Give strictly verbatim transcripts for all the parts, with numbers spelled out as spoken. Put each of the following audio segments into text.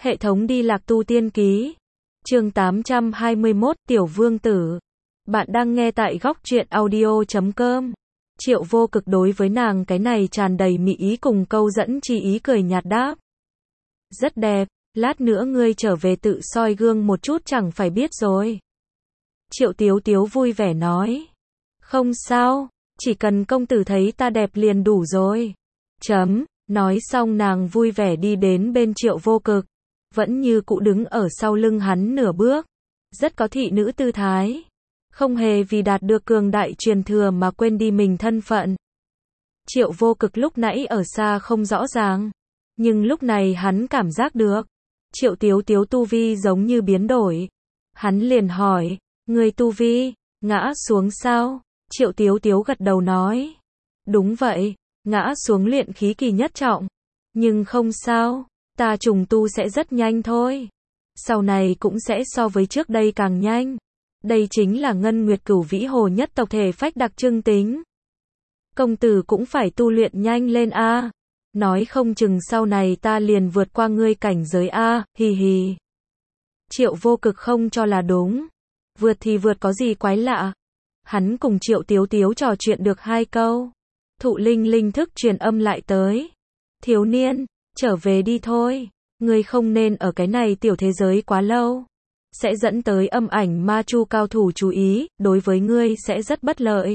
Hệ thống đi lạc tu tiên ký. Chương tám trăm hai mươi mốt, Tiểu Vương Tử. Bạn đang nghe tại góc truyện audio chấm com. Triệu Vô Cực đối với nàng cái này tràn đầy mị ý cùng câu dẫn chi ý cười nhạt đáp. Rất đẹp, lát nữa ngươi trở về tự soi gương một chút chẳng phải biết rồi. Triệu Tiếu Tiếu vui vẻ nói. Không sao, chỉ cần công tử thấy ta đẹp liền đủ rồi. Chấm, nói xong nàng vui vẻ đi đến bên Triệu Vô Cực. Vẫn như cũ đứng ở sau lưng hắn nửa bước. Rất có thị nữ tư thái. Không hề vì đạt được cường đại truyền thừa mà quên đi mình thân phận. Triệu Vô Cực lúc nãy ở xa không rõ ràng. Nhưng lúc này hắn cảm giác được. Triệu Tiếu Tiếu tu vi giống như biến đổi. Hắn liền hỏi, người tu vi, ngã xuống sao? Triệu Tiếu Tiếu gật đầu nói. Đúng vậy, ngã xuống luyện khí kỳ nhất trọng. Nhưng không sao, ta trùng tu sẽ rất nhanh thôi. Sau này cũng sẽ so với trước đây càng nhanh. Đây chính là Ngân Nguyệt Cửu Vĩ Hồ nhất tộc thể phách đặc trưng tính. Công tử cũng phải tu luyện nhanh lên a. Nói không chừng sau này ta liền vượt qua ngươi cảnh giới a, hì hì. Triệu Vô Cực không cho là đúng. Vượt thì vượt có gì quái lạ. Hắn cùng Triệu Tiếu Tiếu trò chuyện được hai câu. Thụ Linh linh thức truyền âm lại tới. Thiếu niên, trở về đi thôi. Ngươi không nên ở cái này tiểu thế giới quá lâu. Sẽ dẫn tới âm ảnh ma chu cao thủ chú ý, đối với ngươi sẽ rất bất lợi.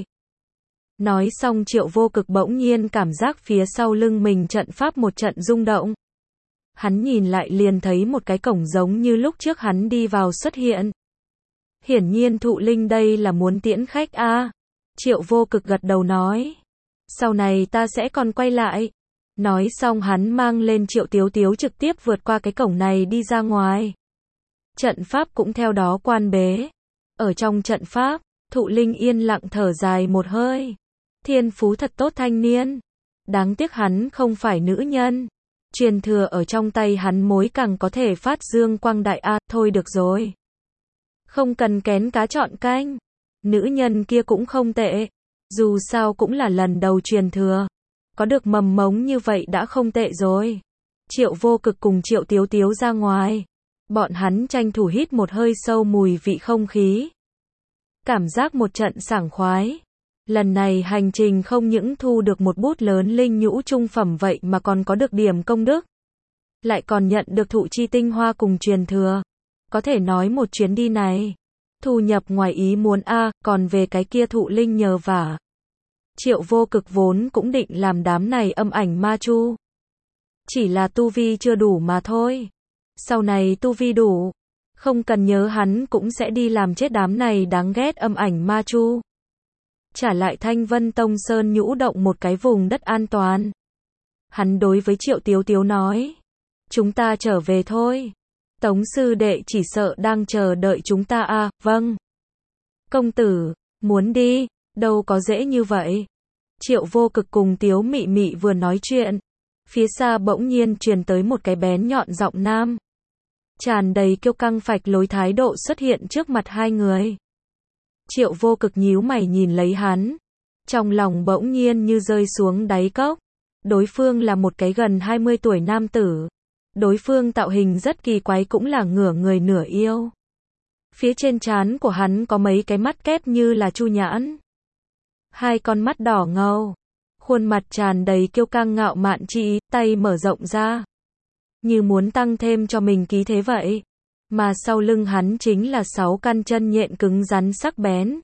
Nói xong Triệu Vô Cực bỗng nhiên cảm giác phía sau lưng mình trận pháp một trận rung động. Hắn nhìn lại liền thấy một cái cổng giống như lúc trước hắn đi vào xuất hiện. Hiển nhiên Thụ Linh đây là muốn tiễn khách a. Triệu Vô Cực gật đầu nói. Sau này ta sẽ còn quay lại. Nói xong hắn mang lên Triệu Tiếu Tiếu trực tiếp vượt qua cái cổng này đi ra ngoài. Trận pháp cũng theo đó quan bế. Ở trong trận pháp, Thụ Linh yên lặng thở dài một hơi. Thiên phú thật tốt thanh niên. Đáng tiếc hắn không phải nữ nhân. Truyền thừa ở trong tay hắn mối càng có thể phát dương quang đại a, thôi được rồi. Không cần kén cá chọn canh. Nữ nhân kia cũng không tệ. Dù sao cũng là lần đầu truyền thừa. Có được mầm mống như vậy đã không tệ rồi. Triệu Vô Cực cùng Triệu Tiếu Tiếu ra ngoài. Bọn hắn tranh thủ hít một hơi sâu mùi vị không khí. Cảm giác một trận sảng khoái. Lần này hành trình không những thu được một bút lớn linh nhũ trung phẩm vậy mà còn có được điểm công đức. Lại còn nhận được thụ chi tinh hoa cùng truyền thừa. Có thể nói một chuyến đi này. Thu nhập ngoài ý muốn a, còn về cái kia Thụ Linh nhờ vả. Triệu Vô Cực vốn cũng định làm đám này âm ảnh ma chu. Chỉ là tu vi chưa đủ mà thôi. Sau này tu vi đủ. Không cần nhớ hắn cũng sẽ đi làm chết đám này đáng ghét âm ảnh ma chu. Trả lại Thanh Vân Tông Sơn nhũ động một cái vùng đất an toàn. Hắn đối với Triệu Tiếu Tiếu nói. Chúng ta trở về thôi. Tống sư đệ chỉ sợ đang chờ đợi chúng ta à, vâng. Công tử, muốn đi, đâu có dễ như vậy. Triệu Vô Cực cùng Tiếu Mị Mị vừa nói chuyện. Phía xa bỗng nhiên truyền tới một cái bén nhọn giọng nam. Tràn đầy kiêu căng phạch lối thái độ xuất hiện trước mặt hai người. Triệu Vô Cực nhíu mày nhìn lấy hắn. Trong lòng bỗng nhiên như rơi xuống đáy cốc. Đối phương là một cái gần hai mươi tuổi nam tử. Đối phương tạo hình rất kỳ quái cũng là nửa người nửa yêu. Phía trên trán của hắn có mấy cái mắt kép như là chu nhãn. Hai con mắt đỏ ngầu. Khuôn mặt tràn đầy kiêu căng ngạo mạn chi, tay mở rộng ra. Như muốn tăng thêm cho mình khí thế vậy. Mà sau lưng hắn chính là sáu căn chân nhện cứng rắn sắc bén.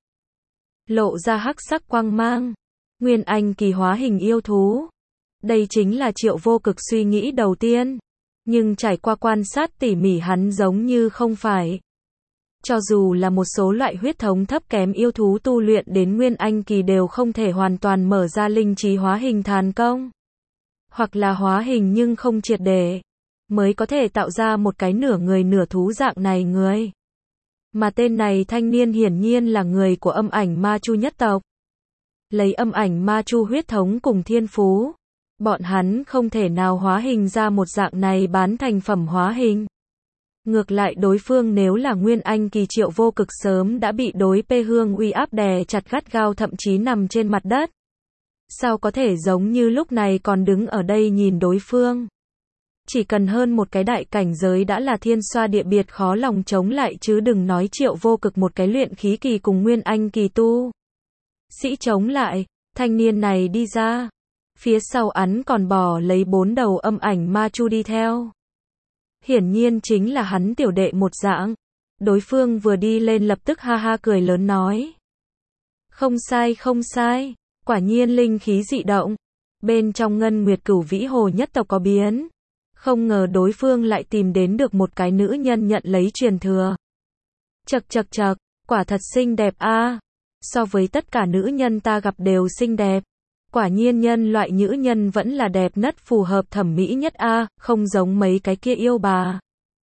Lộ ra hắc sắc quang mang. Nguyên anh kỳ hóa hình yêu thú. Đây chính là Triệu Vô Cực suy nghĩ đầu tiên. Nhưng trải qua quan sát tỉ mỉ hắn giống như không phải. Cho dù là một số loại huyết thống thấp kém yêu thú tu luyện đến Nguyên Anh kỳ đều không thể hoàn toàn mở ra linh trí hóa hình thành công. Hoặc là hóa hình nhưng không triệt để. Mới có thể tạo ra một cái nửa người nửa thú dạng này người. Mà tên này thanh niên hiển nhiên là người của âm ảnh ma chu nhất tộc. Lấy âm ảnh ma chu huyết thống cùng thiên phú. Bọn hắn không thể nào hóa hình ra một dạng này bán thành phẩm hóa hình. Ngược lại đối phương nếu là Nguyên Anh kỳ Triệu Vô Cực sớm đã bị đối Pê Hương uy áp đè chặt gắt gao thậm chí nằm trên mặt đất. Sao có thể giống như lúc này còn đứng ở đây nhìn đối phương. Chỉ cần hơn một cái đại cảnh giới đã là thiên xoa địa biệt khó lòng chống lại chứ đừng nói Triệu Vô Cực một cái luyện khí kỳ cùng nguyên anh kỳ tu. Sĩ chống lại, thanh niên này đi ra. Phía sau hắn còn bò lấy bốn đầu âm ảnh ma chu đi theo. Hiển nhiên chính là hắn tiểu đệ một dạng. Đối phương vừa đi lên lập tức ha ha cười lớn nói. Không sai không sai, quả nhiên linh khí dị động. Bên trong Ngân Nguyệt Cửu Vĩ Hồ nhất tộc có biến. Không ngờ đối phương lại tìm đến được một cái nữ nhân nhận lấy truyền thừa. Chậc chậc chậc, quả thật xinh đẹp a. So với tất cả nữ nhân ta gặp đều xinh đẹp. Quả nhiên nhân loại nữ nhân vẫn là đẹp nhất phù hợp thẩm mỹ nhất a, không giống mấy cái kia yêu bà.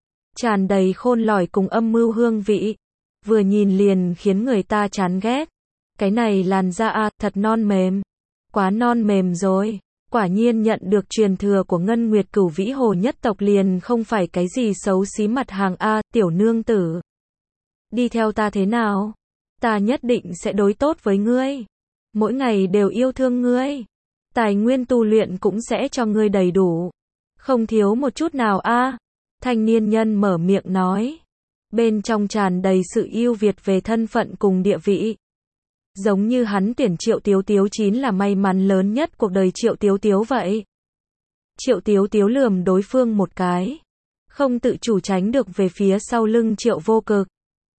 Tràn đầy khôn lỏi cùng âm mưu hương vị. Vừa nhìn liền khiến người ta chán ghét. Cái này làn da a, thật non mềm. Quá non mềm rồi. Quả nhiên nhận được truyền thừa của Ngân Nguyệt Cửu Vĩ Hồ nhất tộc liền không phải cái gì xấu xí mặt hàng a, tiểu nương tử. Đi theo ta thế nào? Ta nhất định sẽ đối tốt với ngươi. Mỗi ngày đều yêu thương ngươi. Tài nguyên tu luyện cũng sẽ cho ngươi đầy đủ. Không thiếu một chút nào a. Thanh niên nhân mở miệng nói. Bên trong tràn đầy sự ưu việt về thân phận cùng địa vị. Giống như hắn tuyển Triệu Tiếu Tiếu chính là may mắn lớn nhất cuộc đời Triệu Tiếu Tiếu vậy. Triệu Tiếu Tiếu lườm đối phương một cái. Không tự chủ tránh được về phía sau lưng Triệu Vô Cực.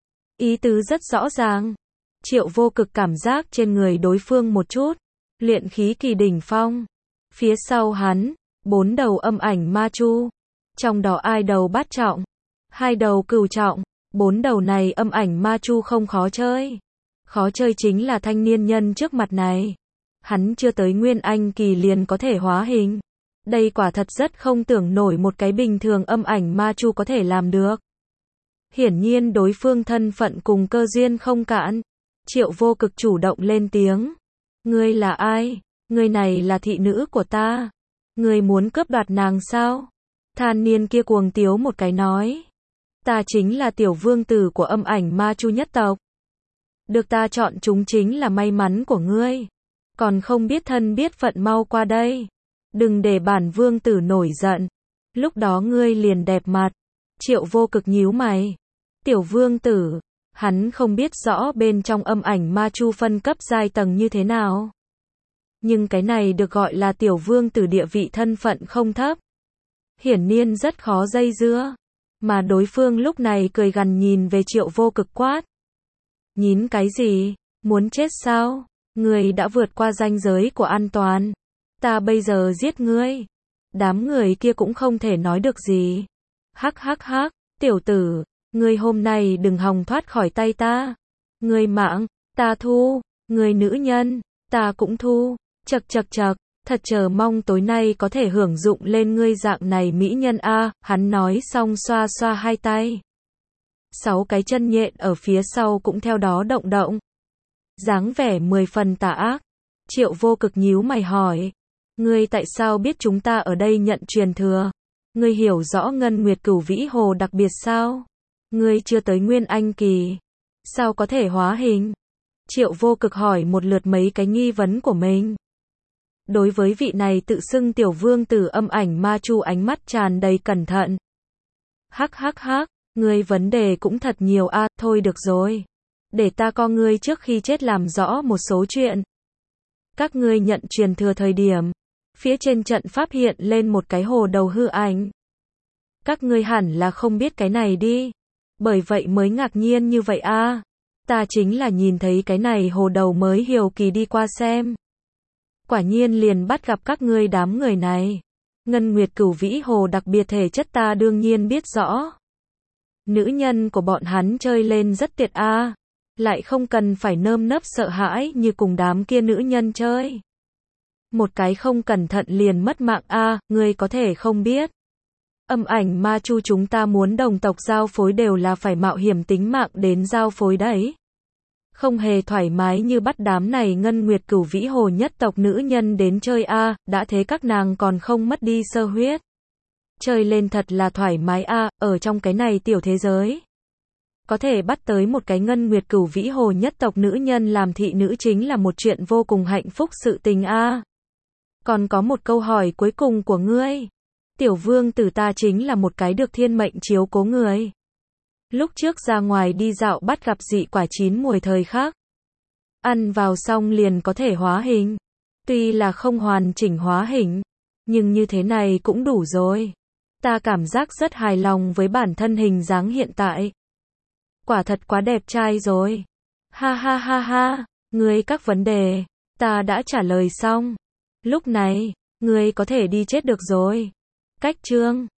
Ý tứ rất rõ ràng. Triệu Vô Cực cảm giác trên người đối phương một chút. Luyện khí kỳ đỉnh phong. Phía sau hắn, bốn đầu âm ảnh ma chu. Trong đó ai đầu bát trọng, hai đầu cửu trọng, bốn đầu này âm ảnh ma chu không khó chơi. Khó chơi chính là thanh niên nhân trước mặt này. Hắn chưa tới nguyên anh kỳ liền có thể hóa hình. Đây quả thật rất không tưởng nổi một cái bình thường âm ảnh ma chu có thể làm được. Hiển nhiên đối phương thân phận cùng cơ duyên không cạn. Triệu Vô Cực chủ động lên tiếng. Ngươi là ai? Ngươi này là thị nữ của ta. Ngươi muốn cướp đoạt nàng sao? Thanh niên kia cuồng tiếu một cái nói. Ta chính là tiểu vương tử của âm ảnh ma chu nhất tộc. Được ta chọn chúng chính là may mắn của ngươi. Còn không biết thân biết phận mau qua đây. Đừng để bản vương tử nổi giận. Lúc đó ngươi liền đẹp mặt. Triệu Vô Cực nhíu mày. Tiểu vương tử. Hắn không biết rõ bên trong âm ảnh ma chu phân cấp giai tầng như thế nào. Nhưng cái này được gọi là tiểu vương tử địa vị thân phận không thấp. Hiển nhiên rất khó dây dưa. Mà đối phương lúc này cười gằn nhìn về Triệu Vô Cực quát. Nhín cái gì? Muốn chết sao? Ngươi đã vượt qua ranh giới của an toàn. Ta bây giờ giết ngươi. Đám người kia cũng không thể nói được gì. Hắc hắc hắc, tiểu tử, ngươi hôm nay đừng hòng thoát khỏi tay ta. Ngươi mạng, ta thu. Ngươi nữ nhân, ta cũng thu. Chậc chậc chậc, thật chờ mong tối nay có thể hưởng dụng lên ngươi dạng này mỹ nhân a. Hắn nói xong xoa xoa hai tay. Sáu cái chân nhện ở phía sau cũng theo đó động động. Dáng vẻ mười phần tà ác. Triệu Vô Cực nhíu mày hỏi. Ngươi tại sao biết chúng ta ở đây nhận truyền thừa? Ngươi hiểu rõ Ngân Nguyệt Cửu Vĩ Hồ đặc biệt sao? Ngươi chưa tới nguyên anh kỳ. Sao có thể hóa hình? Triệu Vô Cực hỏi một lượt mấy cái nghi vấn của mình. Đối với vị này tự xưng tiểu vương tử âm ảnh ma chu ánh mắt tràn đầy cẩn thận. Hắc hắc hắc, ngươi vấn đề cũng thật nhiều a, à, thôi được rồi. Để ta co ngươi trước khi chết làm rõ một số chuyện. Các ngươi nhận truyền thừa thời điểm, phía trên trận pháp hiện lên một cái hồ đầu hư ảnh. Các ngươi hẳn là không biết cái này đi. Bởi vậy mới ngạc nhiên như vậy a. À. Ta chính là nhìn thấy cái này hồ đầu mới hiếu kỳ đi qua xem. Quả nhiên liền bắt gặp các ngươi đám người này. Ngân Nguyệt Cửu Vĩ Hồ đặc biệt thể chất ta đương nhiên biết rõ. Nữ nhân của bọn hắn chơi lên rất tiệt a, à. Lại không cần phải nơm nớp sợ hãi như cùng đám kia nữ nhân chơi. Một cái không cẩn thận liền mất mạng a, à, ngươi có thể không biết. Âm ảnh ma chu chúng ta muốn đồng tộc giao phối đều là phải mạo hiểm tính mạng đến giao phối đấy. Không hề thoải mái như bắt đám này Ngân Nguyệt Cửu Vĩ Hồ nhất tộc nữ nhân đến chơi a, à, đã thế các nàng còn không mất đi sơ huyết. Chơi lên thật là thoải mái a, à, ở trong cái này tiểu thế giới. Có thể bắt tới một cái Ngân Nguyệt Cửu Vĩ Hồ nhất tộc nữ nhân làm thị nữ chính là một chuyện vô cùng hạnh phúc sự tình a. À. Còn có một câu hỏi cuối cùng của ngươi. Tiểu vương tử ta chính là một cái được thiên mệnh chiếu cố người. Lúc trước ra ngoài đi dạo bắt gặp dị quả chín mùi thời khắc. Ăn vào xong liền có thể hóa hình. Tuy là không hoàn chỉnh hóa hình, nhưng như thế này cũng đủ rồi. Ta cảm giác rất hài lòng với bản thân hình dáng hiện tại. Quả thật quá đẹp trai rồi. Ha ha ha ha, ngươi các vấn đề, ta đã trả lời xong. Lúc này, ngươi có thể đi chết được rồi. Cách chương